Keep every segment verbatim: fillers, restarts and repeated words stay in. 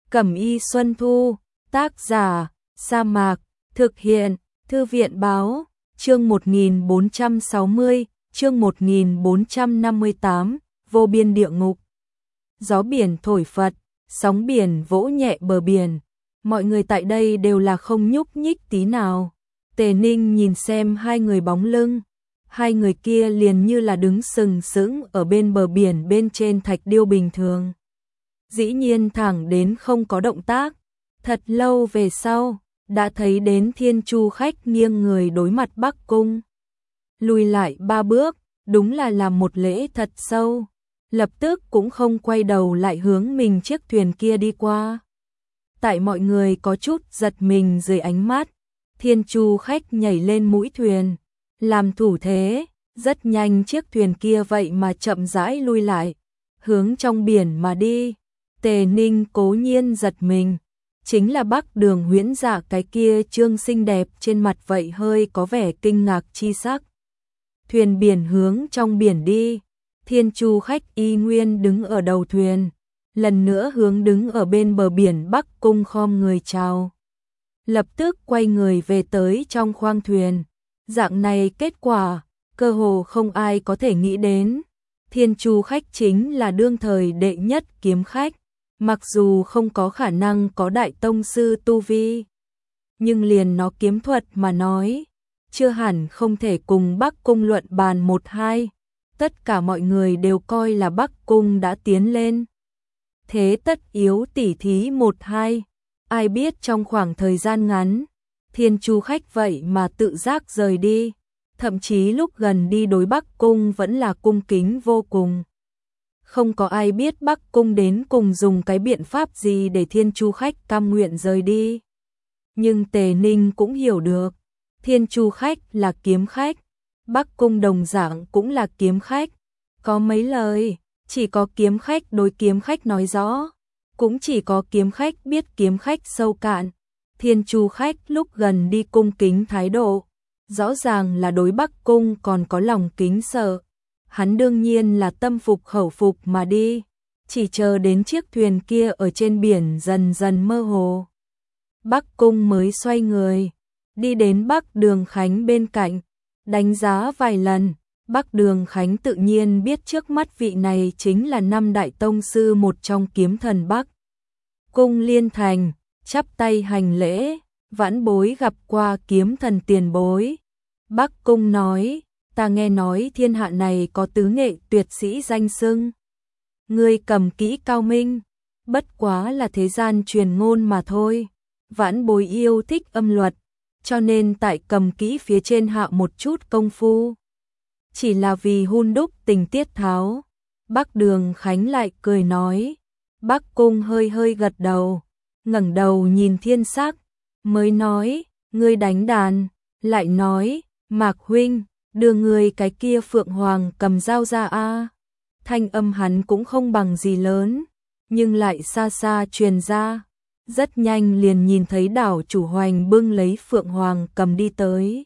Cẩm y Xuân Thu, tác giả, Sa Mạc, thực hiện, Thư viện báo, chương một nghìn bốn trăm sáu mươi, chương một nghìn bốn trăm năm mươi tám, vô biên địa ngục. Gió biển thổi phật, sóng biển vỗ nhẹ bờ biển, mọi người tại đây đều là không nhúc nhích tí nào. Tề Ninh nhìn xem hai người bóng lưng, hai người kia liền như là đứng sừng sững ở bên bờ biển bên trên thạch điêu bình thường. Dĩ nhiên thẳng đến không có động tác, thật lâu về sau, đã thấy đến Thiên Chu Khách nghiêng người đối mặt Bắc Cung. Lùi lại ba bước, đúng là làm một lễ thật sâu, lập tức cũng không quay đầu lại hướng mình chiếc thuyền kia đi qua. Tại mọi người có chút giật mình dưới ánh mắt, Thiên Chu Khách nhảy lên mũi thuyền, làm thủ thế, rất nhanh chiếc thuyền kia vậy mà chậm rãi lui lại, hướng trong biển mà đi. Tề Ninh cố nhiên giật mình, chính là Bắc Đường Huyễn Dạ cái kia trương xinh đẹp trên mặt vậy hơi có vẻ kinh ngạc chi sắc. Thuyền biển hướng trong biển đi, Thiên Chu Khách y nguyên đứng ở đầu thuyền, lần nữa hướng đứng ở bên bờ biển Bắc Cung khom người chào. Lập tức quay người về tới trong khoang thuyền, dạng này kết quả, cơ hồ không ai có thể nghĩ đến. Thiên Chu Khách chính là đương thời đệ nhất kiếm khách, mặc dù không có khả năng có đại tông sư tu vi, nhưng liền nó kiếm thuật mà nói, chưa hẳn không thể cùng Bắc Cung luận bàn một hai. Tất cả mọi người đều coi là Bắc Cung đã tiến lên, thế tất yếu tỉ thí một hai. Ai biết trong khoảng thời gian ngắn, Thiên Chu Khách vậy mà tự giác rời đi, thậm chí lúc gần đi đối Bắc Cung vẫn là cung kính vô cùng. Không có ai biết Bắc Cung đến cùng dùng cái biện pháp gì để Thiên Chu Khách cam nguyện rời đi. Nhưng Tề Ninh cũng hiểu được, Thiên Chu Khách là kiếm khách, Bắc Cung đồng dạng cũng là kiếm khách. Có mấy lời, chỉ có kiếm khách đối kiếm khách nói rõ, cũng chỉ có kiếm khách biết kiếm khách sâu cạn. Thiên Chu Khách lúc gần đi cung kính thái độ, rõ ràng là đối Bắc Cung còn có lòng kính sợ. Hắn đương nhiên là tâm phục khẩu phục mà đi, chỉ chờ đến chiếc thuyền kia ở trên biển dần dần mơ hồ. Bắc Cung mới xoay người, đi đến Bắc Đường Khánh bên cạnh, đánh giá vài lần. Bắc Đường Khánh tự nhiên biết trước mắt vị này chính là năm đại tông sư một trong kiếm thần Bắc Cung Liên Thành, chắp tay hành lễ, vãn bối gặp qua kiếm thần tiền bối. Bắc Cung nói, ta nghe nói thiên hạ này có tứ nghệ tuyệt sĩ danh xưng. Ngươi cầm kỹ cao minh, bất quá là thế gian truyền ngôn mà thôi. Vãn bối yêu thích âm luật, cho nên tại cầm kỹ phía trên hạ một chút công phu. Chỉ là vì hun đúc tình tiết tháo. Bắc Đường Khánh lại cười nói. Bắc Cung hơi hơi gật đầu, ngẩng đầu nhìn thiên sắc, mới nói, ngươi đánh đàn, lại nói, Mạc huynh, đưa ngươi cái kia Phượng Hoàng cầm dao ra a. Thanh âm hắn cũng không bằng gì lớn, nhưng lại xa xa truyền ra. Rất nhanh liền nhìn thấy đảo chủ Hoành bưng lấy Phượng Hoàng cầm đi tới.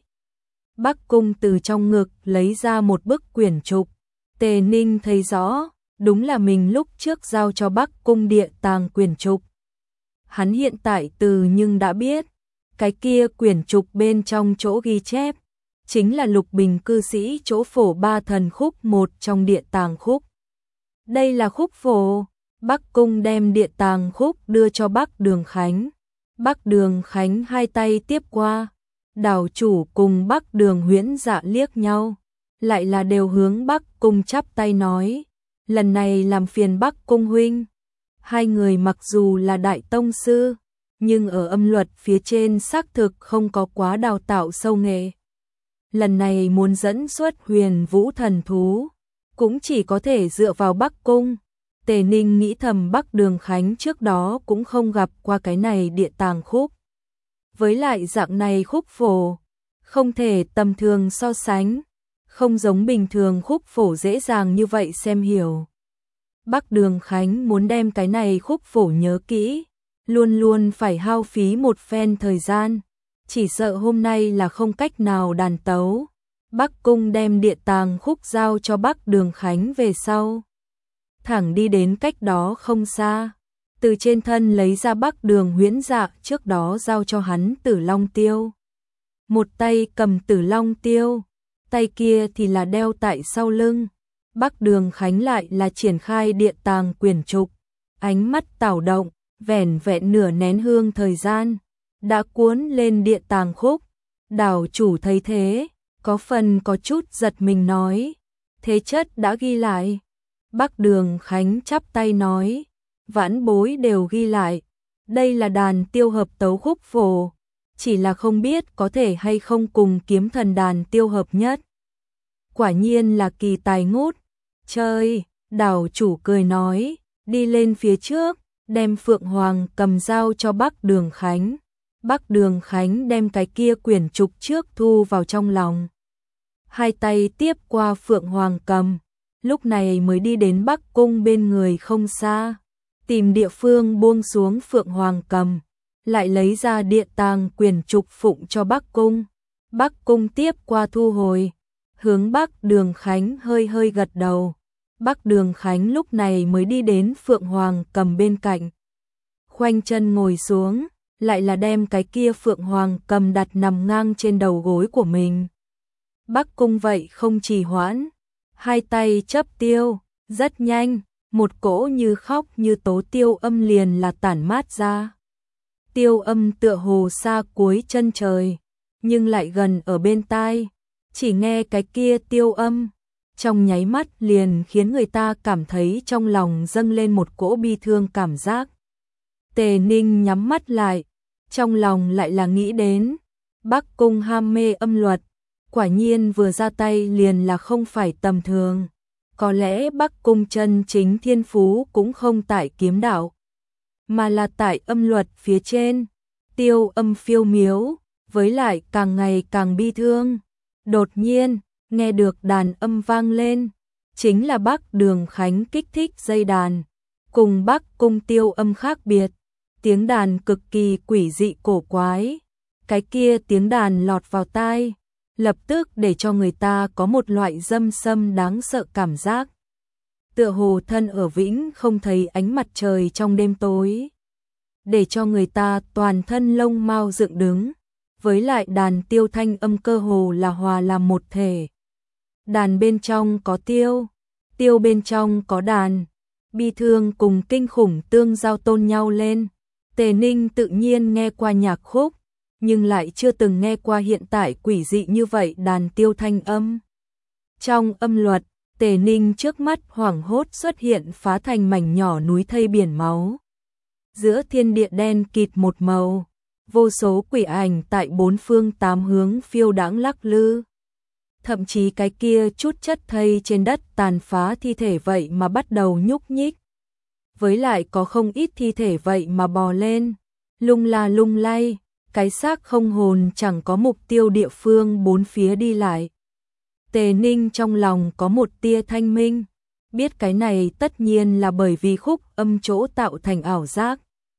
Bắc Cung từ trong ngực lấy ra một bức quyển trục. Tề Ninh thấy rõ, đúng là mình lúc trước giao cho Bắc Cung địa tàng quyển trục. Hắn hiện tại từ nhưng đã biết, cái kia quyển trục bên trong chỗ ghi chép, chính là Lục Bình cư sĩ chỗ phổ ba thần khúc một trong địa tàng khúc. Đây là khúc phổ. Bắc Cung đem địa tàng khúc đưa cho Bắc Đường Khánh. Bắc Đường Khánh hai tay tiếp qua, đảo chủ cùng Bắc Đường Huyễn Dạ liếc nhau, lại là đều hướng Bắc Cung chắp tay nói, lần này làm phiền Bắc Cung huynh. Hai người mặc dù là đại tông sư, nhưng ở âm luật phía trên xác thực không có quá đào tạo sâu nghệ. Lần này muốn dẫn xuất Huyền Vũ thần thú, cũng chỉ có thể dựa vào Bắc Cung. Tề Ninh nghĩ thầm Bắc Đường Khánh trước đó cũng không gặp qua cái này địa tàng khúc. Với lại dạng này khúc phổ, không thể tầm thường so sánh, không giống bình thường khúc phổ dễ dàng như vậy xem hiểu. Bắc Đường Khánh muốn đem cái này khúc phổ nhớ kỹ, luôn luôn phải hao phí một phen thời gian, chỉ sợ hôm nay là không cách nào đàn tấu. Bắc Cung đem địa tàng khúc giao cho Bắc Đường Khánh về sau, thẳng đi đến cách đó không xa, từ trên thân lấy ra Bắc Đường huyễn dạ trước đó giao cho hắn Tử Long Tiêu. Một tay cầm Tử Long Tiêu, tay kia thì là đeo tại sau lưng. Bắc Đường Khánh lại là triển khai địa tàng quyển trục, ánh mắt tảo động, vẻn vẹn nửa nén hương thời gian, đã cuốn lên địa tàng khúc. Đảo chủ thấy thế, có phần có chút giật mình nói, thế chất đã ghi lại. Bắc Đường Khánh chắp tay nói, vãn bối đều ghi lại, đây là đàn tiêu hợp tấu khúc phổ, chỉ là không biết có thể hay không cùng kiếm thần đàn tiêu hợp nhất. Quả nhiên là kỳ tài ngút, chơi, đảo chủ cười nói, đi lên phía trước, đem Phượng Hoàng cầm dao cho Bắc Đường Khánh. Bắc Đường Khánh đem cái kia quyển trục trước thu vào trong lòng. Hai tay tiếp qua Phượng Hoàng cầm, lúc này mới đi đến Bắc Cung bên người không xa, tìm địa phương buông xuống Phượng Hoàng cầm, lại lấy ra địa tàng quyển trục phụng cho Bắc Cung. Bắc Cung tiếp qua thu hồi, hướng Bắc Đường Khánh hơi hơi gật đầu. Bắc Đường Khánh lúc này mới đi đến Phượng Hoàng cầm bên cạnh, khoanh chân ngồi xuống, lại là đem cái kia Phượng Hoàng cầm đặt nằm ngang trên đầu gối của mình. Bắc Cung vậy không trì hoãn, hai tay chấp tiêu, rất nhanh, một cỗ như khóc như tố tiêu âm liền là tản mát ra. Tiêu âm tựa hồ xa cuối chân trời, nhưng lại gần ở bên tai, chỉ nghe cái kia tiêu âm, trong nháy mắt liền khiến người ta cảm thấy trong lòng dâng lên một cỗ bi thương cảm giác. Tề Ninh nhắm mắt lại, trong lòng lại là nghĩ đến, Bắc Cung ham mê âm luật, quả nhiên vừa ra tay liền là không phải tầm thường. Có lẽ Bắc Cung chân chính thiên phú cũng không tại kiếm đạo, mà là tại âm luật phía trên, tiêu âm phiêu miếu, với lại càng ngày càng bi thương. Đột nhiên, nghe được đàn âm vang lên, chính là Bắc Đường Khánh kích thích dây đàn, cùng Bắc Cung tiêu âm khác biệt, tiếng đàn cực kỳ quỷ dị cổ quái. Cái kia tiếng đàn lọt vào tai, lập tức để cho người ta có một loại dâm sâm đáng sợ cảm giác. Tựa hồ thân ở vĩnh không thấy ánh mặt trời trong đêm tối, để cho người ta toàn thân lông mao dựng đứng, với lại đàn tiêu thanh âm cơ hồ là hòa làm một thể. Đàn bên trong có tiêu, tiêu bên trong có đàn, bi thương cùng kinh khủng tương giao tôn nhau lên. Tề Ninh tự nhiên nghe qua nhạc khúc, nhưng lại chưa từng nghe qua hiện tại quỷ dị như vậy đàn tiêu thanh âm. Trong âm luật, Tề Ninh trước mắt hoảng hốt xuất hiện phá thành mảnh nhỏ núi thây biển máu. Giữa thiên địa đen kịt một màu, vô số quỷ ảnh tại bốn phương tám hướng phiêu đãng lắc lư. Thậm chí cái kia chút chất thây trên đất tàn phá thi thể vậy mà bắt đầu nhúc nhích. Với lại có không ít thi thể vậy mà bò lên, lung la lung lay, cái xác không hồn chẳng có mục tiêu địa phương bốn phía đi lại. Tề Ninh trong lòng có một tia thanh minh, biết cái này tất nhiên là bởi vì khúc âm chỗ tạo thành ảo giác.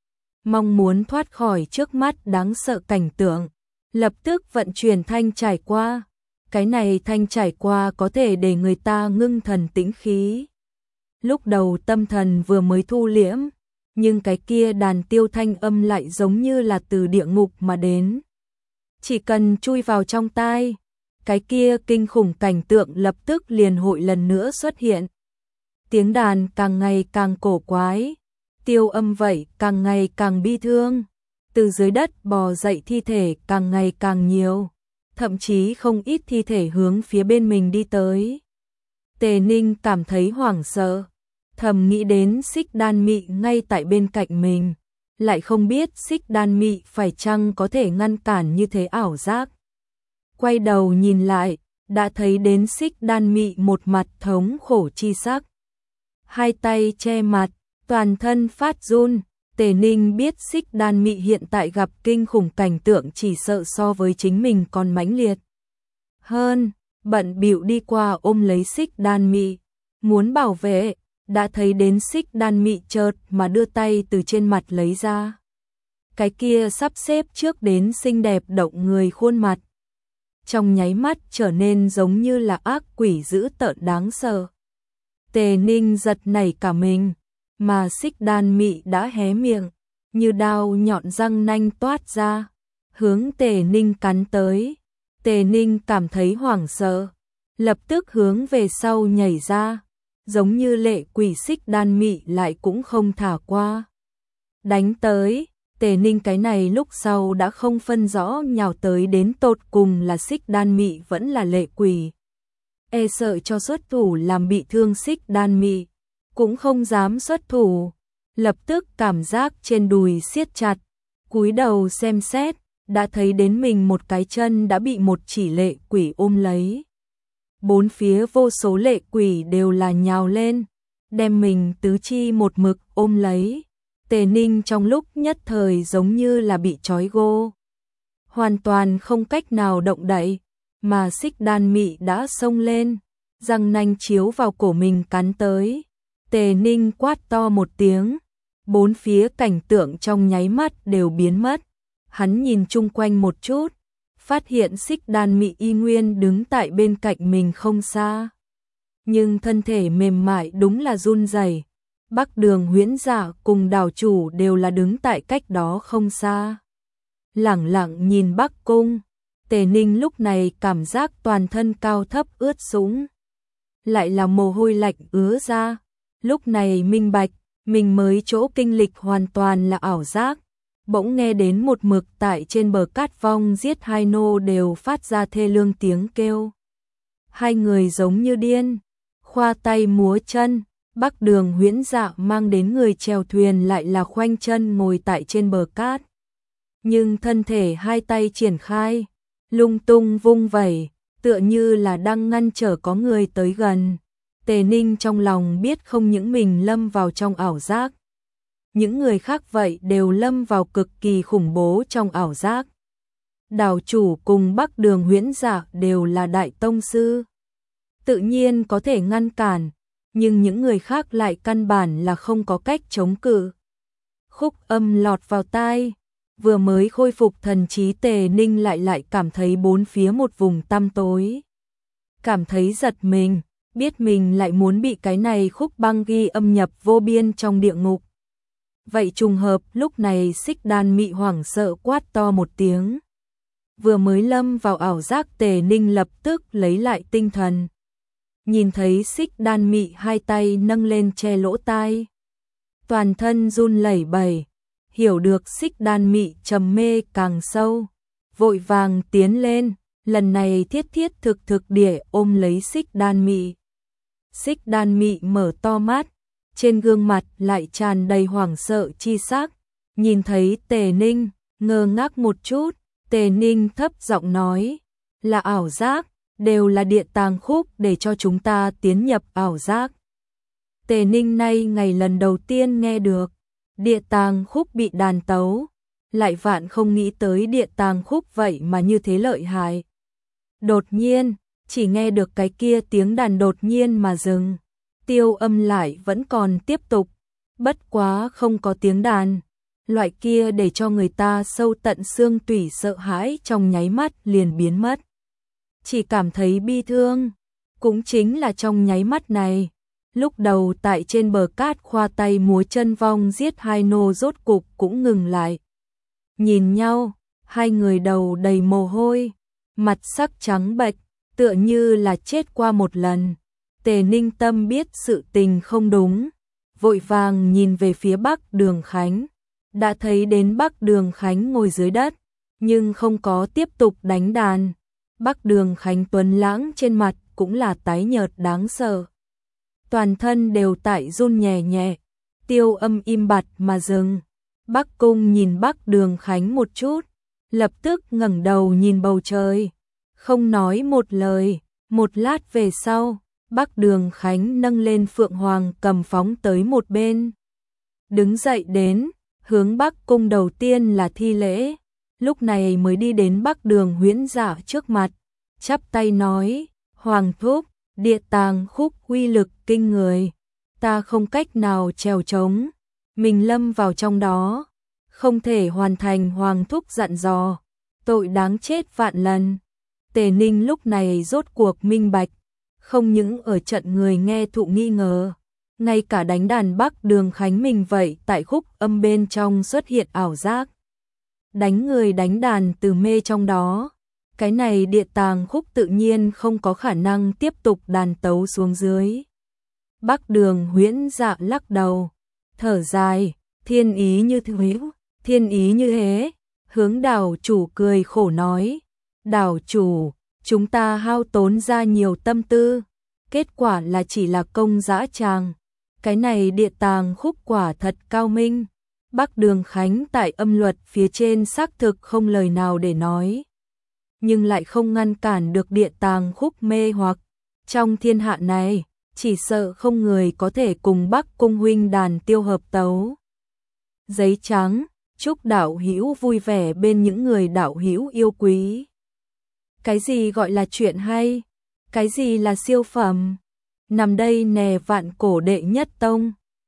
Mong muốn thoát khỏi trước mắt đáng sợ cảnh tượng, lập tức vận chuyển thanh trải qua. Cái này thanh trải qua có thể để người ta ngưng thần tĩnh khí. Lúc đầu tâm thần vừa mới thu liễm, nhưng cái kia đàn tiêu thanh âm lại giống như là từ địa ngục mà đến. Chỉ cần chui vào trong tai, cái kia kinh khủng cảnh tượng lập tức liền hội lần nữa xuất hiện. Tiếng đàn càng ngày càng cổ quái, tiêu âm vậy càng ngày càng bi thương, từ dưới đất bò dậy thi thể càng ngày càng nhiều, thậm chí không ít thi thể hướng phía bên mình đi tới. Tề Ninh cảm thấy hoảng sợ, thầm nghĩ đến Xích Đan Mị ngay tại bên cạnh mình, lại không biết Xích Đan Mị phải chăng có thể ngăn cản như thế ảo giác. Quay đầu nhìn lại, đã thấy đến Xích Đan Mị một mặt thống khổ chi sắc, hai tay che mặt, toàn thân phát run. Tề Ninh biết Xích Đan Mị hiện tại gặp kinh khủng cảnh tượng chỉ sợ so với chính mình còn mãnh liệt hơn, bận bịu đi qua ôm lấy Xích Đan Mị, muốn bảo vệ, đã thấy đến Xích Đan Mị chợt mà đưa tay từ trên mặt lấy ra. Cái kia sắp xếp trước đến xinh đẹp động người khuôn mặt, trong nháy mắt trở nên giống như là ác quỷ dữ tợn đáng sợ. Tề Ninh giật nảy cả mình, mà Xích Đan Mị đã hé miệng, như đao nhọn răng nanh toát ra, hướng Tề Ninh cắn tới. Tề Ninh cảm thấy hoảng sợ, lập tức hướng về sau nhảy ra, giống như lệ quỷ Xích Đan Mị lại cũng không thả qua. Đánh tới, Tề Ninh cái này lúc sau đã không phân rõ nhào tới đến tột cùng là Xích Đan Mị vẫn là lệ quỷ. E sợ cho xuất thủ làm bị thương Xích Đan Mị, cũng không dám xuất thủ, lập tức cảm giác trên đùi siết chặt, cúi đầu xem xét, đã thấy đến mình một cái chân đã bị một chỉ lệ quỷ ôm lấy. Bốn phía vô số lệ quỷ đều là nhào lên, đem mình tứ chi một mực ôm lấy. Tề Ninh trong lúc nhất thời giống như là bị trói gô, hoàn toàn không cách nào động đậy, mà Xích Đan Mị đã xông lên, răng nanh chiếu vào cổ mình cắn tới. Tề Ninh quát to một tiếng, bốn phía cảnh tượng trong nháy mắt đều biến mất. Hắn nhìn chung quanh một chút, phát hiện Xích Đan Mị y nguyên đứng tại bên cạnh mình không xa, nhưng thân thể mềm mại đúng là run rẩy. Bắc Đường Huyễn Dạ cùng đảo chủ đều là đứng tại cách đó không xa, lẳng lặng nhìn Bắc Cung. Tề Ninh lúc này cảm giác toàn thân cao thấp ướt sũng, lại là mồ hôi lạnh ứa ra. Lúc này minh bạch, mình mới chỗ kinh lịch hoàn toàn là ảo giác. Bỗng nghe đến một mực tại trên bờ cát vong giết hai nô đều phát ra thê lương tiếng kêu. Hai người giống như điên, khoa tay múa chân. Bắc Đường Huyễn Dạ mang đến người chèo thuyền lại là khoanh chân ngồi tại trên bờ cát, nhưng thân thể hai tay triển khai, lung tung vung vẩy, tựa như là đang ngăn trở có người tới gần. Tề Ninh trong lòng biết không những mình lâm vào trong ảo giác, những người khác vậy đều lâm vào cực kỳ khủng bố trong ảo giác. Đảo chủ cùng Bắc Đường Huyễn Dạ đều là đại tông sư, tự nhiên có thể ngăn cản, nhưng những người khác lại căn bản là không có cách chống cự. Khúc âm lọt vào tai, vừa mới khôi phục thần trí Tề Ninh lại lại cảm thấy bốn phía một vùng tăm tối. Cảm thấy giật mình, biết mình lại muốn bị cái này khúc băng ghi âm nhập vô biên trong địa ngục. Vậy trùng hợp lúc này Xích Đan Mị hoảng sợ quát to một tiếng. Vừa mới lâm vào ảo giác Tề Ninh lập tức lấy lại tinh thần. Nhìn thấy Xích Đan Mị hai tay nâng lên che lỗ tai, toàn thân run lẩy bẩy, hiểu được Xích Đan Mị trầm mê càng sâu, vội vàng tiến lên, lần này thiết thiết thực thực địa ôm lấy Xích Đan Mị. Xích Đan Mị mở to mắt, trên gương mặt lại tràn đầy hoảng sợ chi sắc, nhìn thấy Tề Ninh, ngơ ngác một chút. Tề Ninh thấp giọng nói, là ảo giác, đều là địa tàng khúc để cho chúng ta tiến nhập ảo giác. Tề Ninh nay ngày lần đầu tiên nghe được địa tàng khúc bị đàn tấu, lại vạn không nghĩ tới địa tàng khúc vậy mà như thế lợi hại. Đột nhiên, chỉ nghe được cái kia tiếng đàn đột nhiên mà dừng, tiêu âm lại vẫn còn tiếp tục, bất quá không có tiếng đàn. Loại kia để cho người ta sâu tận xương tủy sợ hãi trong nháy mắt liền biến mất. Chỉ cảm thấy bi thương, cũng chính là trong nháy mắt này, lúc đầu tại trên bờ cát khoa tay múa chân vong giết hai nô rốt cục cũng ngừng lại. Nhìn nhau, hai người đầu đầy mồ hôi, mặt sắc trắng bệch, tựa như là chết qua một lần. Tề Ninh tâm biết sự tình không đúng, vội vàng nhìn về phía Bắc Đường Khánh, đã thấy đến Bắc Đường Khánh ngồi dưới đất, nhưng không có tiếp tục đánh đàn. Bắc Đường Khánh tuấn lãng trên mặt cũng là tái nhợt đáng sợ, toàn thân đều tại run nhẹ nhẹ, tiêu âm im bặt mà dừng. Bắc Cung nhìn Bắc Đường Khánh một chút, lập tức ngẩng đầu nhìn bầu trời, không nói một lời. Một lát về sau, Bắc Đường Khánh nâng lên Phượng Hoàng cầm phóng tới một bên, đứng dậy đến, hướng Bắc Cung đầu tiên là thi lễ, lúc này mới đi đến Bắc Đường Huyễn Dạ trước mặt, chắp tay nói, Hoàng thúc, địa tàng khúc uy lực kinh người, ta không cách nào trèo trống, mình lâm vào trong đó, không thể hoàn thành Hoàng thúc dặn dò, tội đáng chết vạn lần. Tề Ninh lúc này rốt cuộc minh bạch, không những ở trận người nghe thụ nghi ngờ, Ngay cả đánh đàn Bắc Đường Khánh mình vậy, tại khúc âm bên trong xuất hiện ảo giác. Đánh người đánh đàn từ mê trong đó. Cái này địa tàng khúc tự nhiên không có khả năng tiếp tục đàn tấu xuống dưới. Bắc Đường Huyễn Dạ lắc đầu, thở dài, thiên ý như thế, thiên ý như thế. Hướng đảo chủ cười khổ nói, đảo chủ, chúng ta hao tốn ra nhiều tâm tư, kết quả là chỉ là công dã tràng. Cái này địa tàng khúc quả thật cao minh. Bắc Đường Khánh tại âm luật phía trên xác thực không lời nào để nói, nhưng lại không ngăn cản được địa tàng khúc mê hoặc. Trong thiên hạ này, chỉ sợ không người có thể cùng Bắc cung huynh đàn tiêu hợp tấu. Giấy trắng, chúc đạo hữu vui vẻ bên những người đạo hữu yêu quý. Cái gì gọi là chuyện hay? Cái gì là siêu phẩm? Nằm đây nè vạn cổ đệ nhất tông.